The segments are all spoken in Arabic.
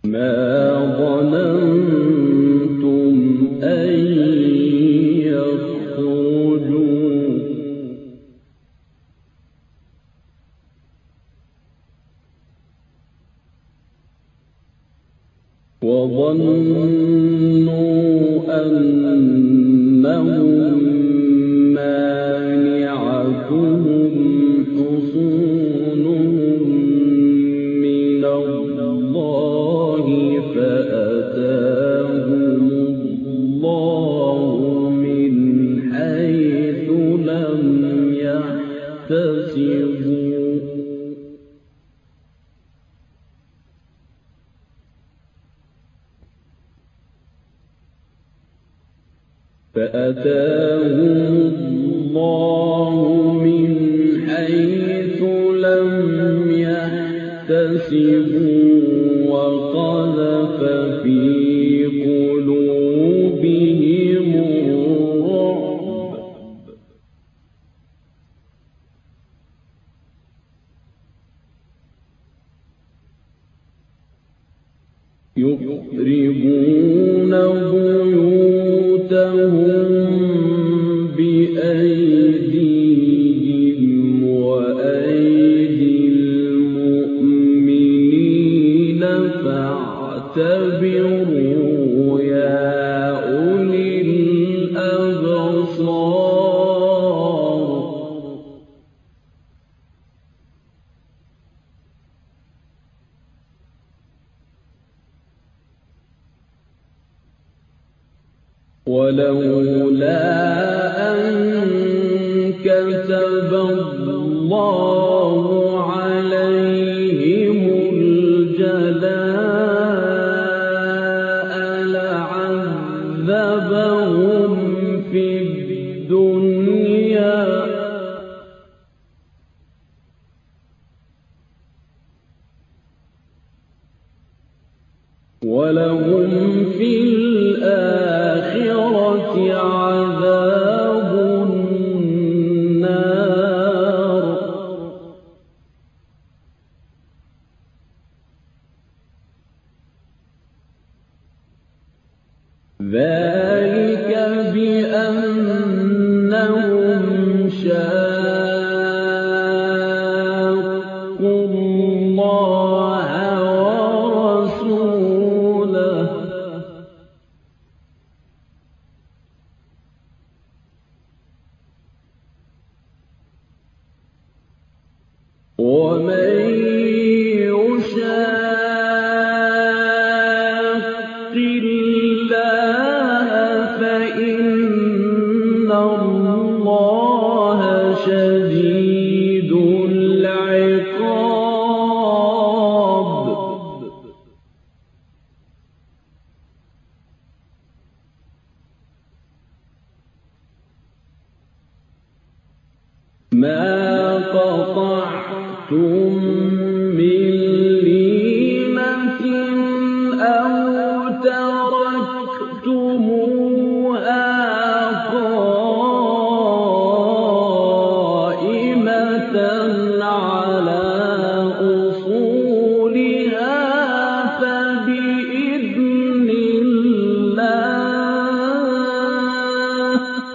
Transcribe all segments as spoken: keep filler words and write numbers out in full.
ما ظننتم أن يخرجوا وظنوا أنهم مانعتهم حصونهم من الله فأتاهم الله من حيث لم يحتسبوا فأتاهم الله من حيث لم يحتسبوا وقذف في قلوبهم الرعب يخربون بيوتهم بأيديهم وأيدي المؤمنين فاعتبروا يا أولي الأبصار ولولا أن كتب الله عليهم الجلاء لعذبهم في الدنيا ولهم في الآخرة عذاب النار ذلك بأنهم شاقوا الله ورسوله ومن يشاق الله فإن الله شديد العقاب ما قطعتم من لينة أو تركتموها قائمة على أصولها فبإذن الله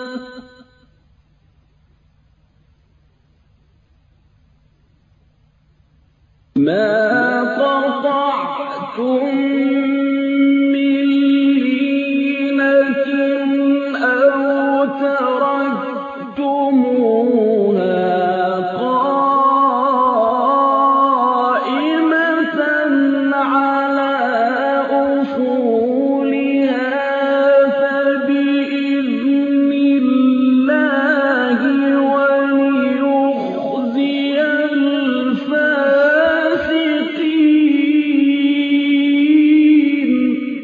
ما قطعتم من لينة أو تركتموها قائمة على أصولها فبإذن الله وليخزي الفاسقين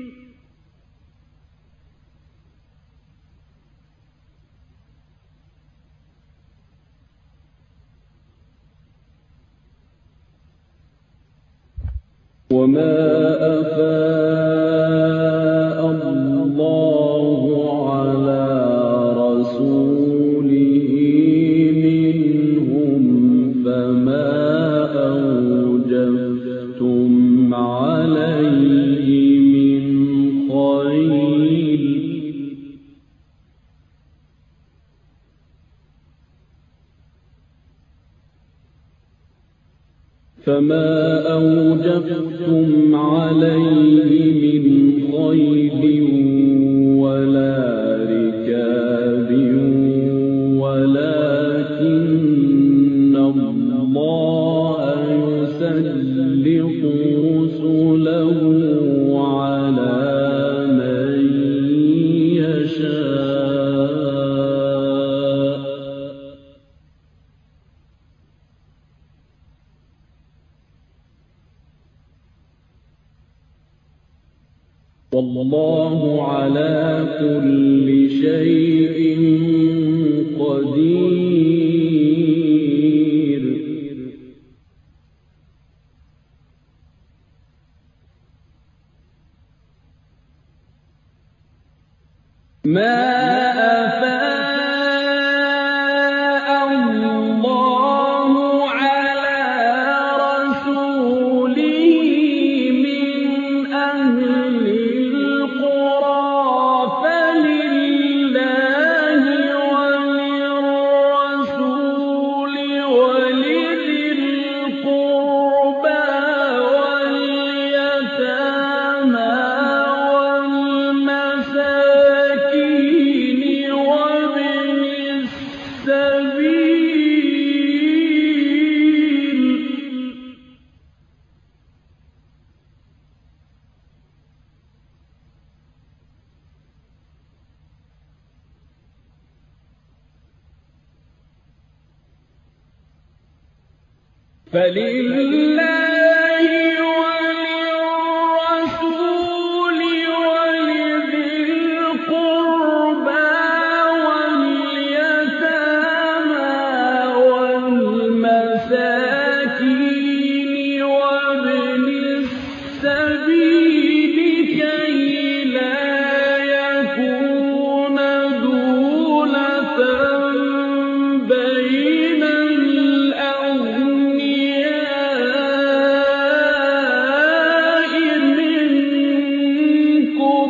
وما أفاء الله على رسوله منهم فما أوجفتم عليه من خيل فما أوجفتم عليه من خيل ولا ركاب ولكن الله يسلط رسله على من يشاء والله على كل شيء قدير ما أفاء الله على رسوله من أهل القرى فلله وللرسول ولذي القربى واليتامى والمساكين وابن السبيل فلله وللرسول ولذي القربى واليتامى والمساكين وابن السبيل كي لا يكون دولة بين الأغنياء منكم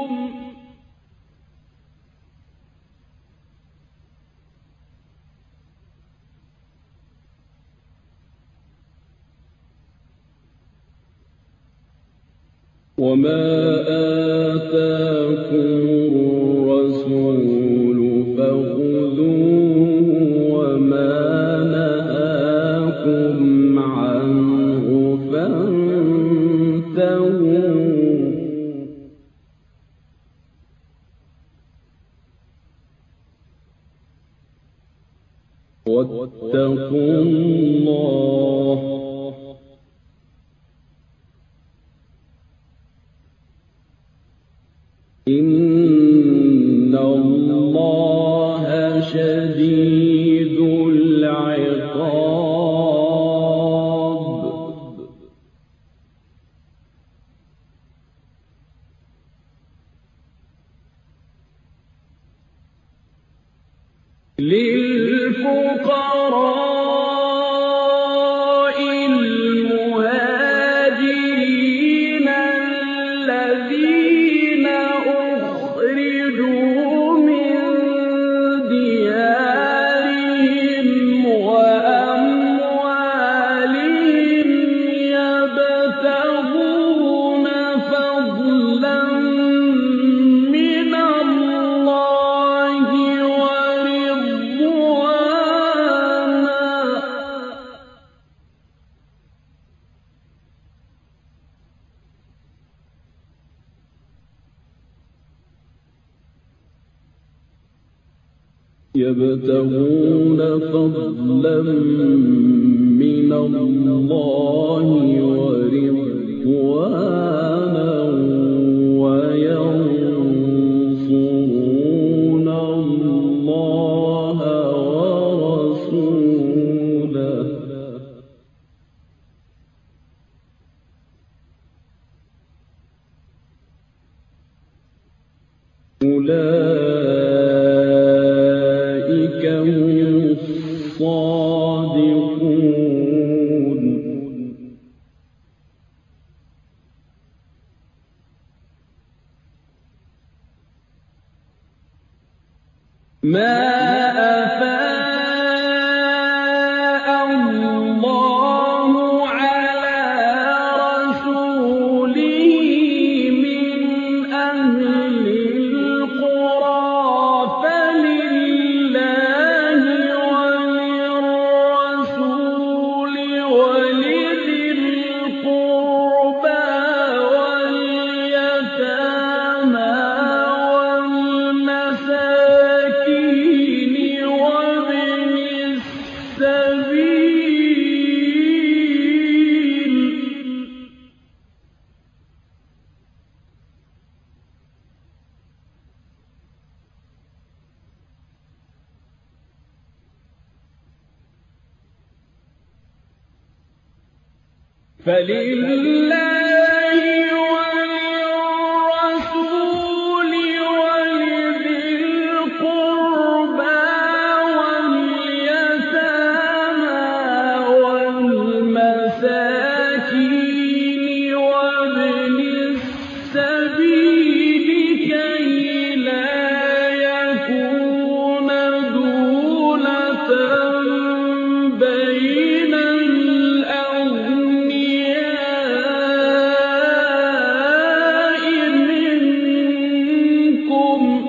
وما آتاكم الرسول فخذوه وما نهاكم عنه فانتهوا واتقوا الله إن الله شديد العقاب للفقراء المهاجرين الذين أخرجوا من ديارهم وأموالهم يبتغون فضلا من الله ورضوانا يبتغون فضلا من الله ورضوانا وينصرون الله ورسوله أولئك هم الصادقون مَا أَفَاءَ اللَّهُ عَلَىٰ رَسُولِهِ مِنْ أَهْلِ الْقُرَىٰ فَلِلَّهِ وَلِلرَّسُولِ وَلِذِي الْقُرْبَىٰ وَالْيَتَامَىٰ وَالْمَسَاكِينِ وَابْنِ السَّبِيلِ ۗ فَلِلَّهِ وَلِلرَّسُولِ وَلِذِي الْقُرْبَىٰ وَالْيَتَامَىٰ وَالْمَسَاكِينِ وَابْنِ السَّبِيلِ كَيْ لَا يَكُونَ دُولَةً بَيْنَ الْأَغْنِيَاءِ مِنكُمْ ۚ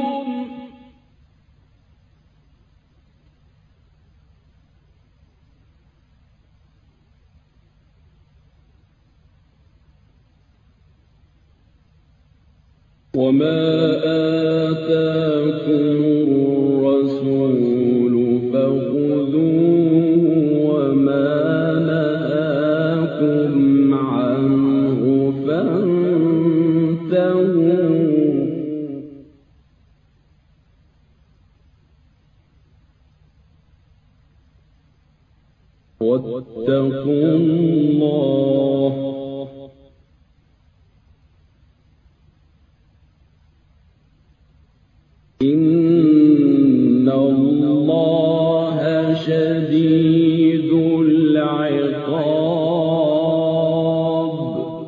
وَمَا آتَاكُمُ الرَّسُولُ فَخُذُوهُ وَمَا نَهَاكُمْ عَنْهُ فَانتَهُوا ۚ وَاتَّقُوا اللَّهَ ۖ إِنَّ اللَّهَ شَدِيدُ الْعِقَابِ.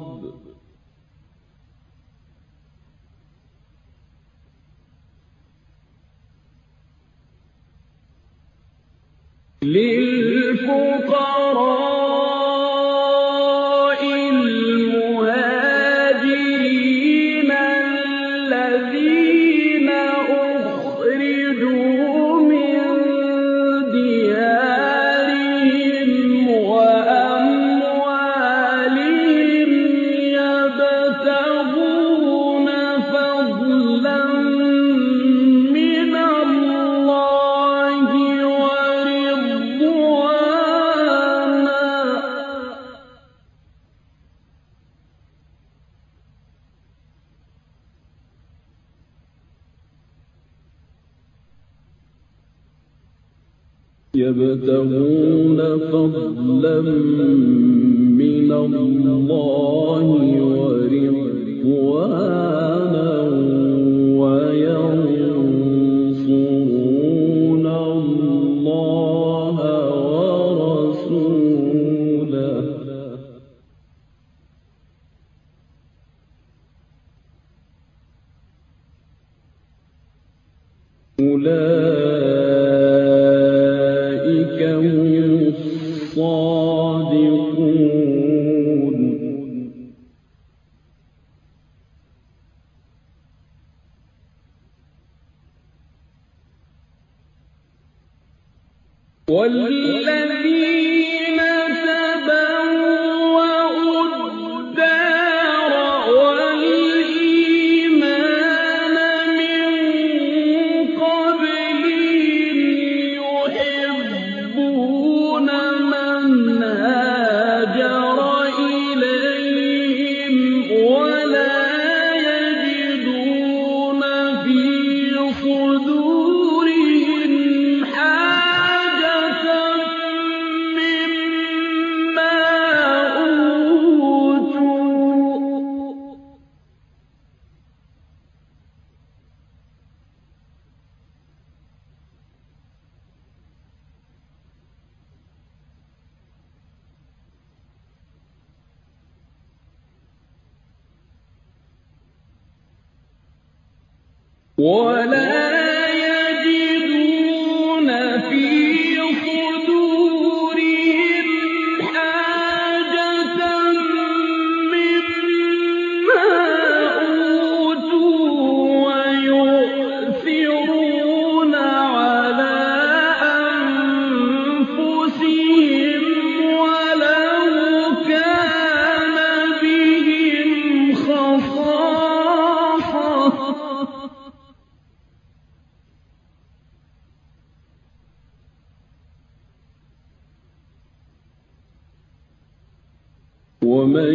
لِلْفُقَرَاءِ الْمُهَاجِرِينَ الَّذِينَ أُخْرِجُوا مِن دِيَارِهِمْ وَأَمْوَالِهِمْ يَبْتَغُونَ فَضْلًا مِّنَ اللَّهِ وَرِضْوَانًا يَبْتَغُونَ فَضْلًا مِّنَ اللَّهِ وَرِضْوَانًا وَيَنصُرُونَ اللَّهَ وَرَسُولَهُ ۚ أُولَٰئِكَ هُمُ الصَّادِقُونَ. وَالَّذِينَ تَبَوَّءُوا الدَّارَ وَالْإِيمَانَ مِن قَبْلِهِمْ يُحِبُّونَ مَنْ هَاجَرَ إِلَيْهِمْ وَلَا يَجِدُونَ فِي صُدُورِهِمْ حَاجَةً مِّمَّا أُوتُوا ۚ وَلَا يَجِدُونَ ومن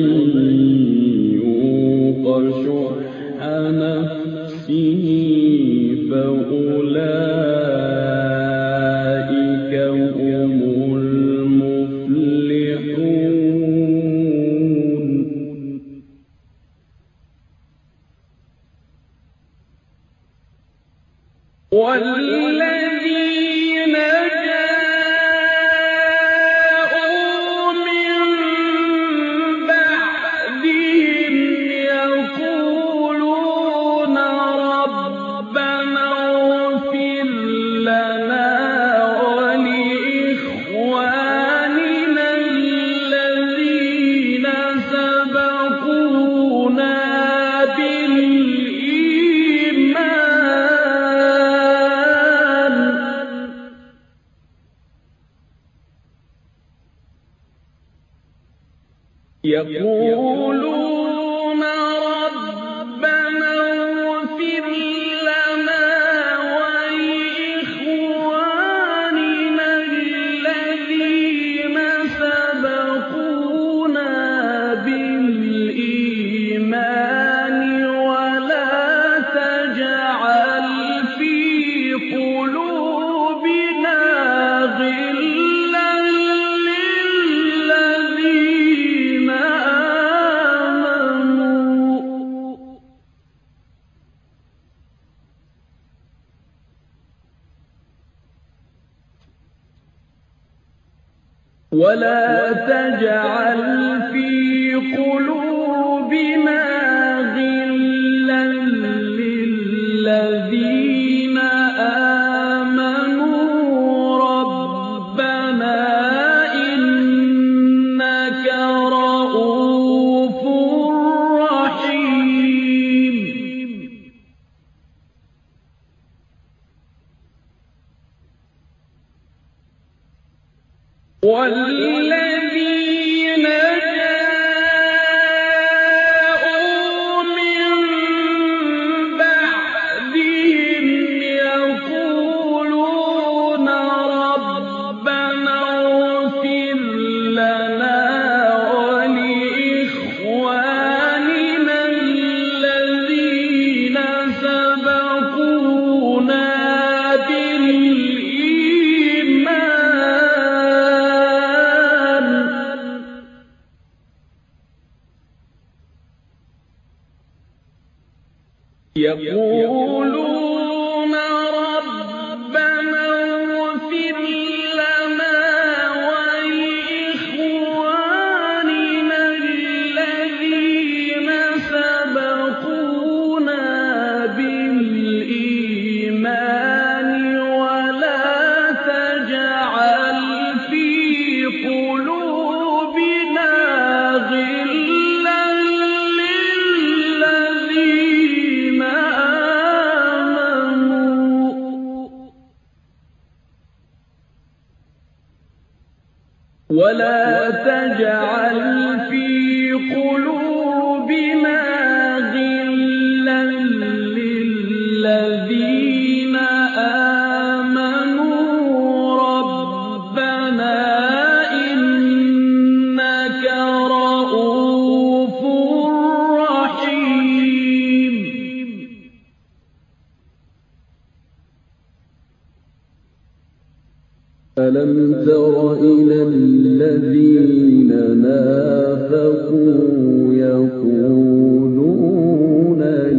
يوق شح نفسه فأولئك هم المفلحون. والذين جاءوا من بعدهم يقولون ربنا اغفر لنا ولإخواننا الذين سبقونا يقولون ربنا اغفر لنا ولإخواننا الذين سبقونا بالإيمان ولا تجعل في قلوبنا غلا للذين ولا تجعل في قلوبنا غلا للذين آمنوا ربنا إنك رؤوف رحيم. والذين جاءوا من بعدهم يقولون ربنا اغفر لنا ولإخواننا الذين سبقونا يقولون ربنا اغفر لنا ولإخواننا الذين سبقونا بالإيمان ولا تجعل في قلوبنا غلا للذين ولا تجعل في قلوبنا غلا للذين آمنوا ربنا إنك رؤوف رحيم. ألم تر إلى الذين نافقوا يقولون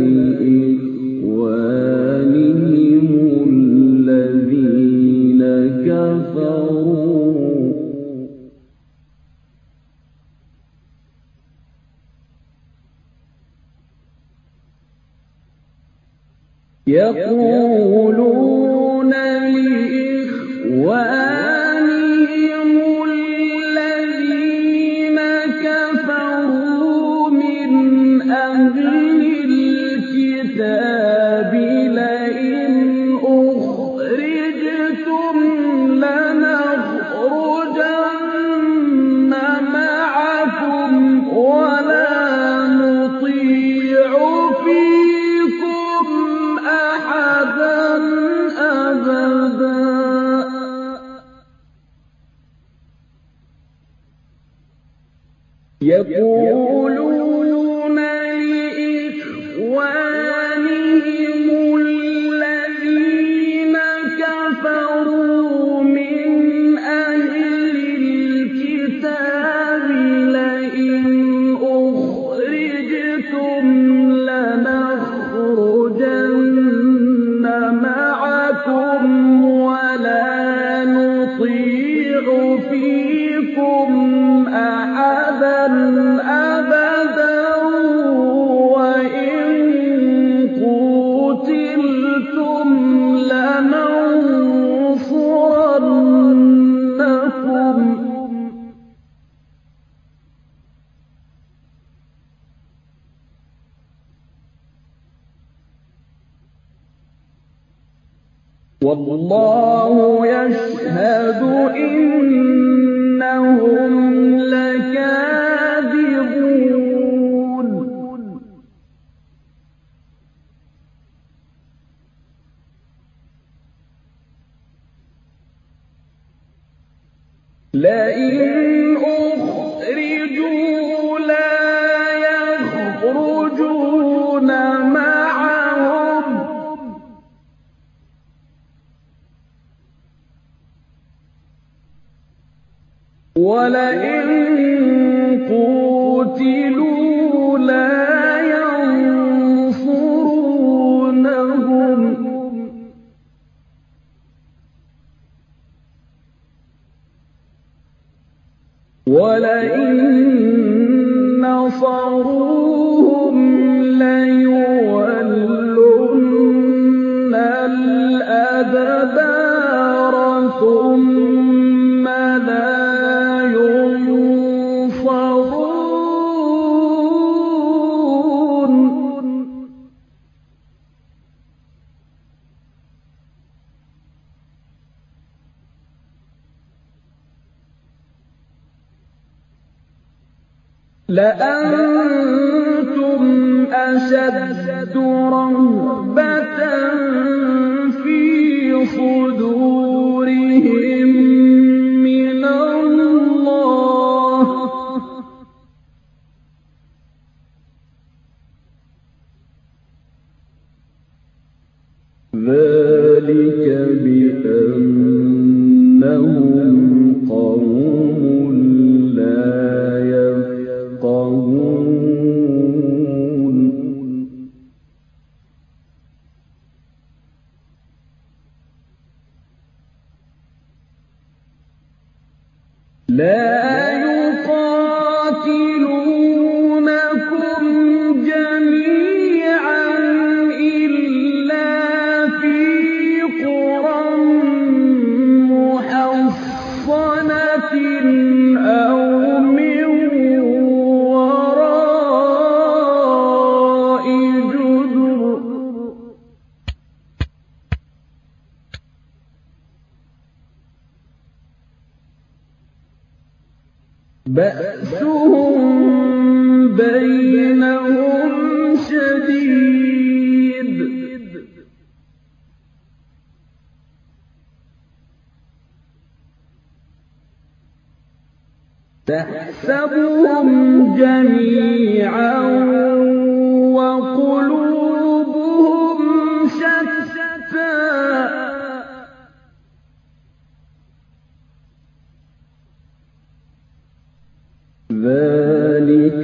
لإخوانهم الذين كفروا يقولون لإخوانهم الذين كفروا من أهل الكتاب لئن أخرجتم لنخرجن معكم ولا نطيع فيكم أحدا يقولون لإخوانهم الذين كفروا من أهل الكتاب لئن أخرجتم لنخرجن معكم ولا نطيع فيكم أحدا أبدا وإن قوتلتم لننصرنكم والله يشهد إنهم لكاذبون لئن أخرجوا لا يخرجون معهم ولئن قوتلوا لا ينصرونهم ولئن نصروهم ليولن الأدبار ثم لا لأنتم أشد رهبة في صدورهم من الله ذلك بأنهم قوم لا يفقهون لا يقاتلونكم جميعا إلا في قرى محصنة أو من وراء جدر بأسهم بينهم شديد تحسبهم جميعا وقلوبهم شتى ذلك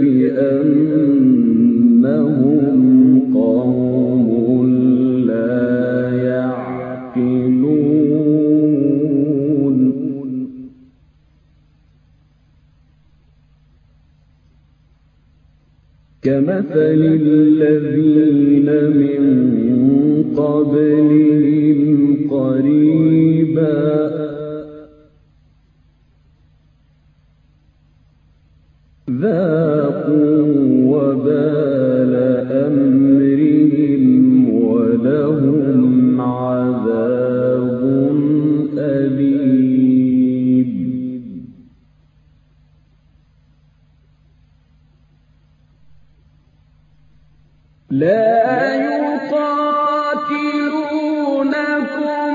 بأنهم قوم لا يعقلون كمثل الذين من قبلهم قريبا ذاقوا وبال أمرهم ولهم عذاب أليم لا يقاتلونكم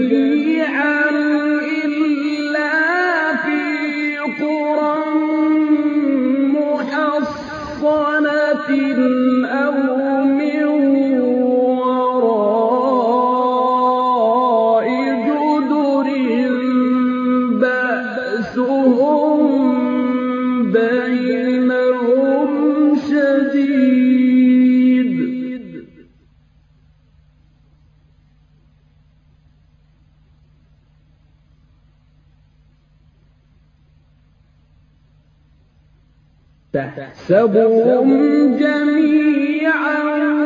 جميعا إلا في قرى تحسبهم جميعا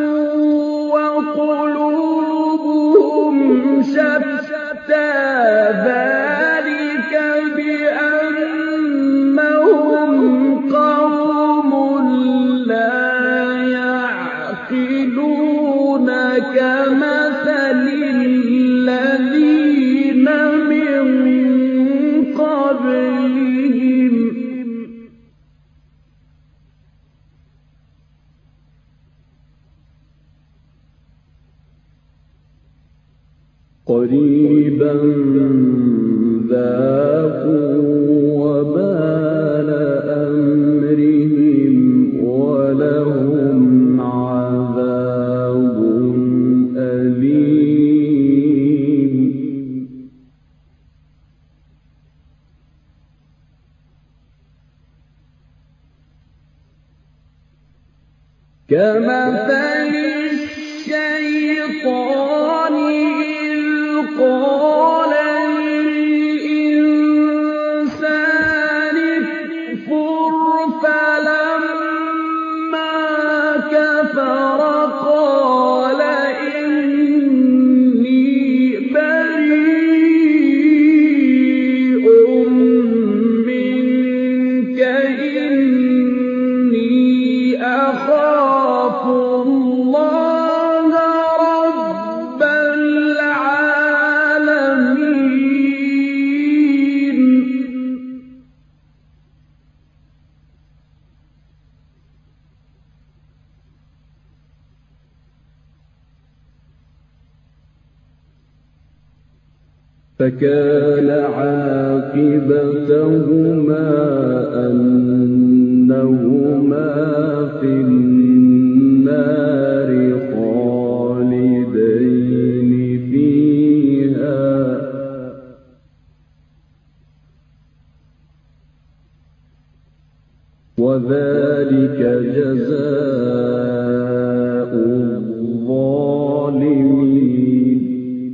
وقلوبهم شتى ذلك بأنهم قوم لا يعقلون كمثل الذين من قبلهم قريبا ذاقوا وبال أمرهم ولهم عذاب أليم كمثل الشيطان قال للإنسان اكفر فلما كفر قال إني بريء منك إني أخاف الله رب العالمين فكان عاقبتهما أنهما في النار خالدين فيها وذلك جزاء الظالمين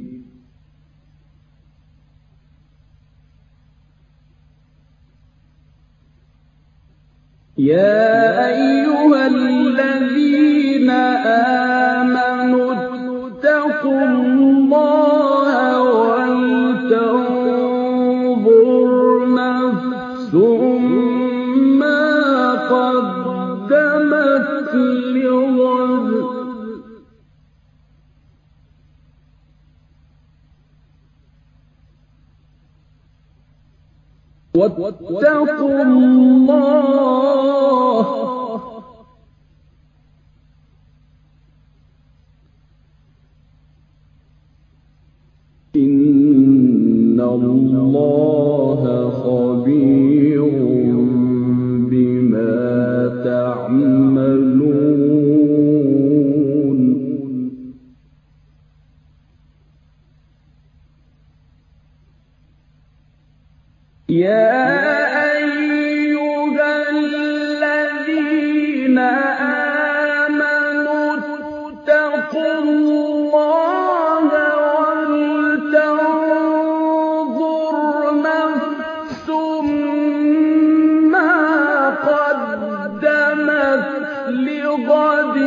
يا أيها الذين آمنوا اتقوا الله ولتنظر نفس ما قدمت لغد واتقوا الله إن الله خبير بما تعملون يا أيها الذين آمنوا اتقوا الله ولتنظر نفس ما قدمت لغد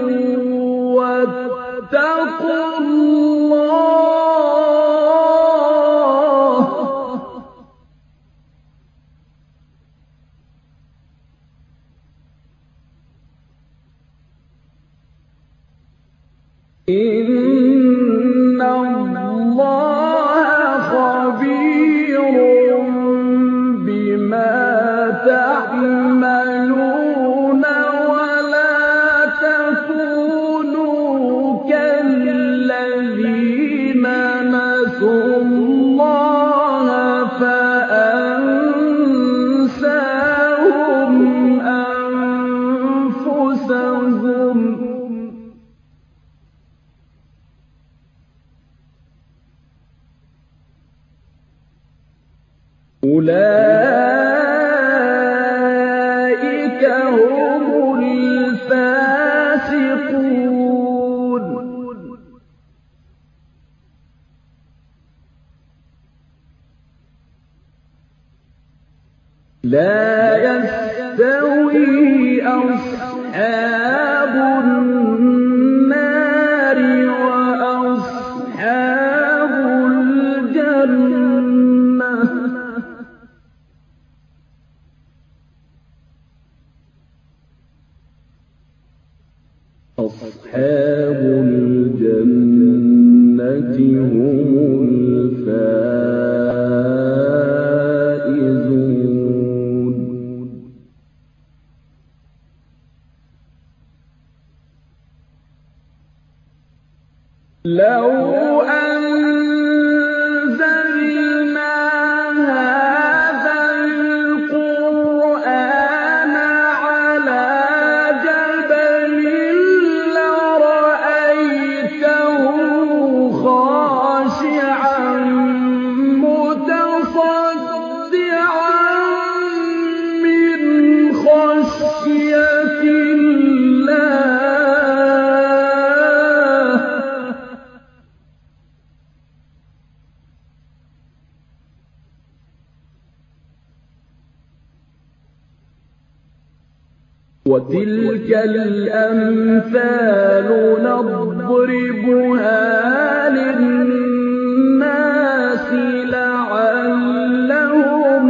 واتقوا الله إن الله خبير بما تعملون ولا تكونوا كالذين نسوا الله فأنساهم أنفسهم أولئك هم الفاسقون لا يستوي يَسْتَوِي أَصْحَابُ النَّارِ وَأَصْحَابُ الْجَنَّةِ أَصْحَابُ الْجَنَّةِ هُمُ الْفَائِزُونَ لَوْ أَنزَلْنَا هَٰذَا الْقُرْآنَ عَلَىٰ جَبَلٍ لَّرَأَيْتَهُ خَاشِعًا مُّتَصَدِّعًا مِّنْ خَشْيَةِ اللَّهِ وَتِلْكَ الْأَمْثَالُ نَضْرِبُهَا لِلنَّاسِ لَعَلَّهُمْ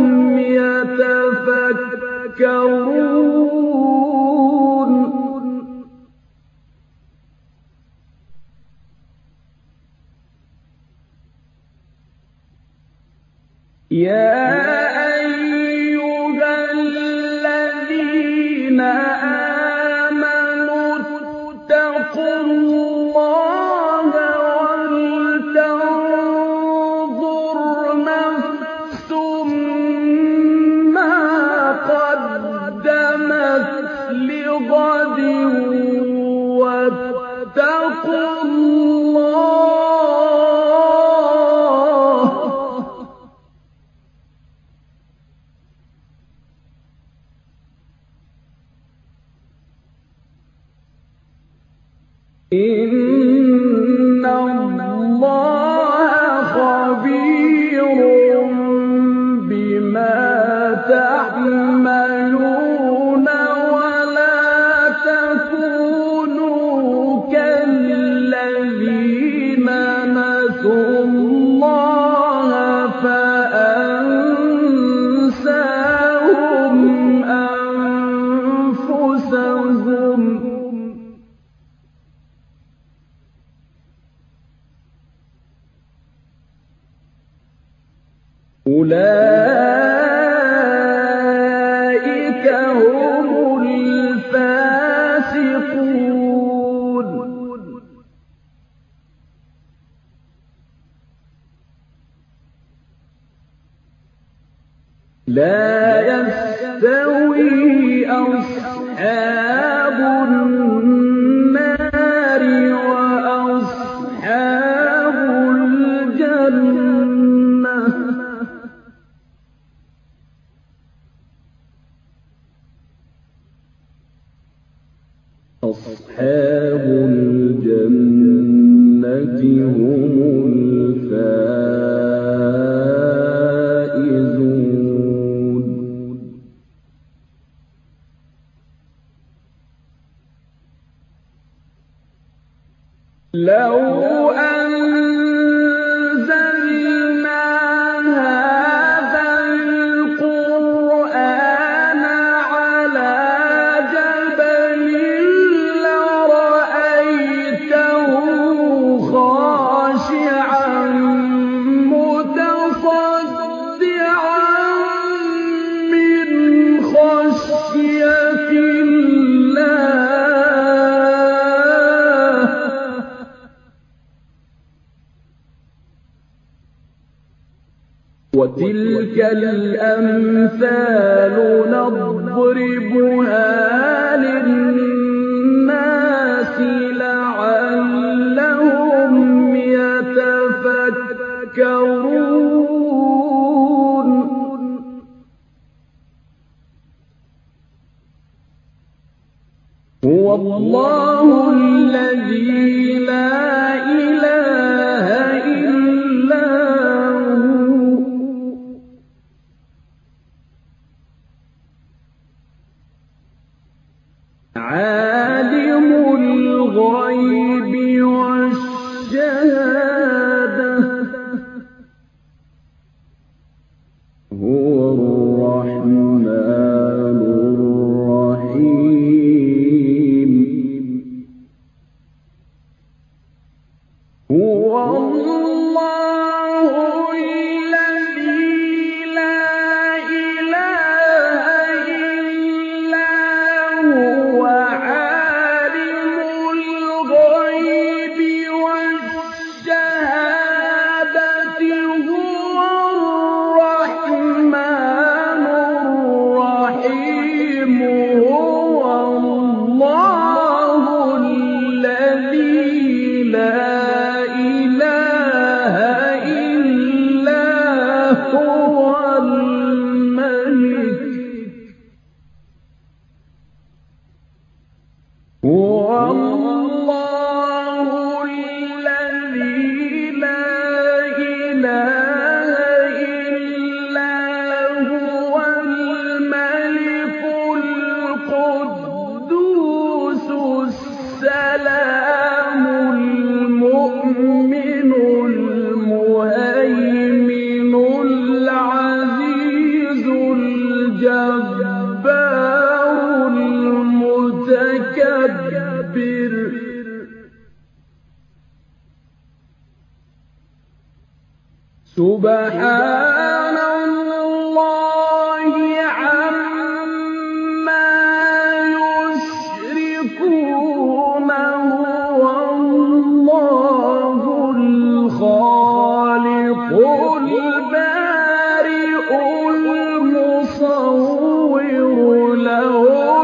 يَتَفَكَّرُونَ يَا أَيُّهَا الَّذِينَ آمَنُوا اتَّقُوا اللَّهَ وَلْتَنظُرْ نَفْسٌ مَّا قَدَّمَتْ لِغَدٍ وَاتَّقُوا اللَّهَ إِنَّ اللَّهَ خَبِيرٌ بِمَا تَعْمَلُونَ وَلَا تَكُونُوا كَالَّذِينَ نَسُوا اللَّهَ فَأَنسَاهُمْ أَنفُسَهُمْ أُولَٰئِكَ هُمُ الْفَاسِقُونَ لَا يَسْتَوِي أَصْحَابُ النَّارِ وَأَصْحَابُ الْجَنَّةِ أَصْحَابُ الْجَنَّةِ هُمُ الْفَائِزُونَ لَوْ أَنزَلْنَا هَٰذَا الْقُرْآنَ عَلَىٰ جَبَلٍ لَّرَأَيْتَهُ خَاشِعًا مُّتَصَدِّعًا مِّنْ خَشْيَةِ اللَّهِ وَتِلْكَ الْأَمْثَالُ نَضْرِبُهَا لِلنَّاسِ لَعَلَّهُمْ يَتَفَكَّرُونَ هُوَ اللَّهُ الَّذِي لَا إِلَٰهَ إِلَّا هُوَ ۖ الجبار المتكبر سبحان الله عما يشركون هو الله الخالق البارئ المصور له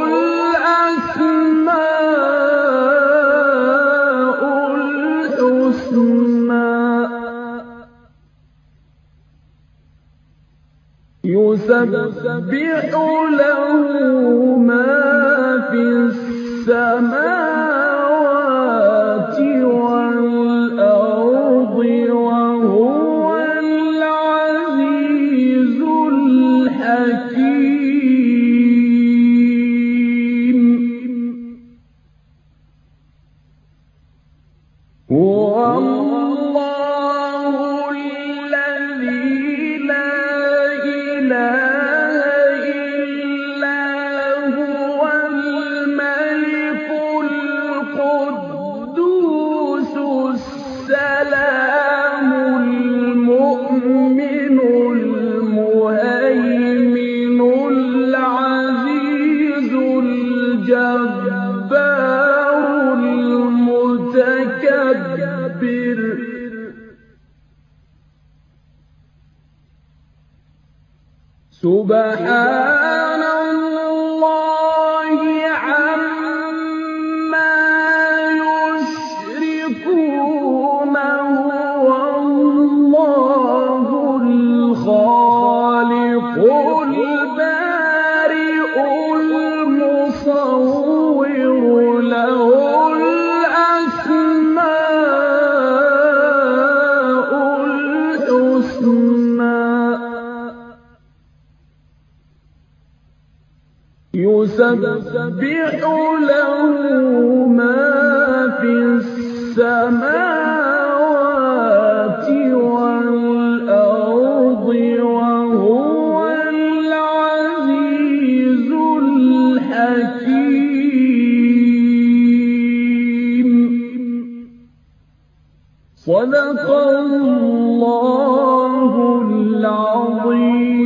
الأسماء الحسنى يسبح له ما في السماوات والأرض وهو العزيز الحكيم هو الله الذي لا إله إلا هو الملك القدوس السلام المؤمن المهيمن العزيز الجبار المتكبر سبحان الله عما يشركون هو الله الخالق البارئ المصور له الأسماء الحسنى يسبح له ما في السماوات والأرض وهو العزيز الحكيم صدق الله العظيم.